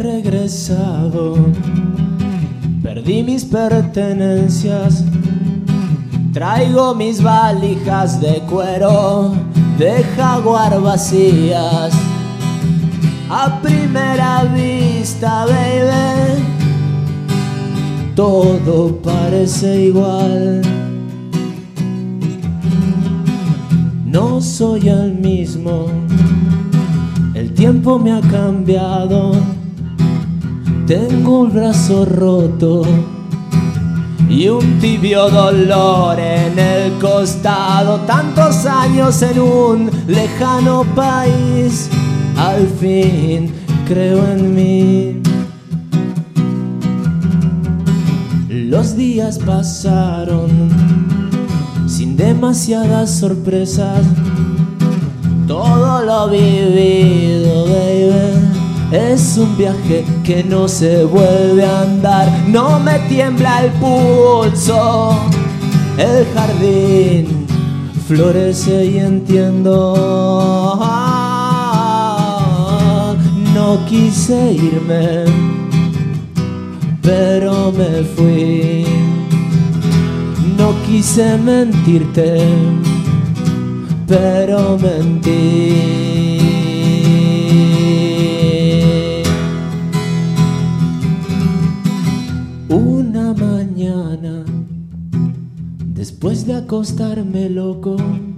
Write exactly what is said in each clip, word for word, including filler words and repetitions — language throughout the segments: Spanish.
regresado, perdí mis pertenencias, traigo mis valijas de cuero de jaguar vacías. A primera vista, baby, todo parece igual. No soy el mismo, el tiempo me ha cambiado. Tengo un brazo roto y un tibio dolor en el costado. Tantos años en un lejano país, al fin creo en mí. Los días pasaron sin demasiadas sorpresas. Todo lo vivido, baby, es un viaje que no se vuelve a andar. No me tiembla el pulso, el jardín florece y entiendo. Ah, no quise irme, pero me fui. No quise mentirte, pero mentí. Una mañana, después de acostarme loco,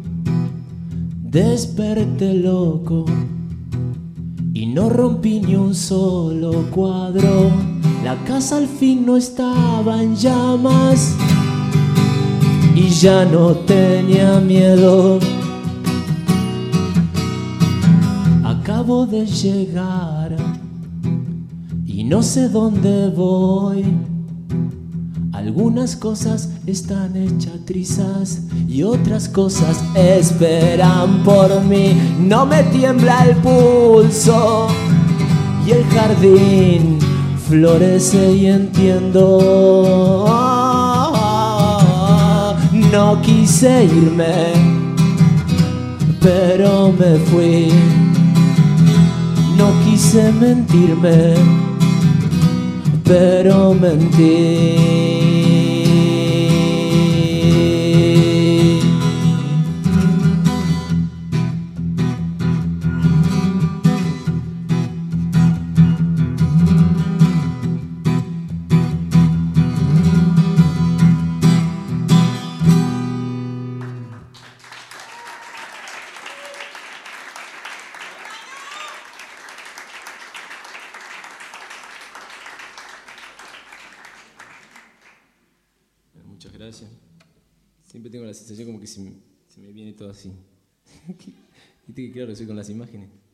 desperté loco y no rompí ni un solo cuadro. La casa al fin no estaba en llamas y ya no tenía miedo. Acabo de llegar y no sé dónde voy. Algunas cosas están hechas trizas y otras cosas esperan por mí. No me tiembla el pulso y el jardín florece y entiendo. No quise irme, pero me fui. No quise mentirme, pero mentí. Muchas gracias. Siempre tengo la sensación como que se me, se me viene todo así. Viste que claro, soy con las imágenes.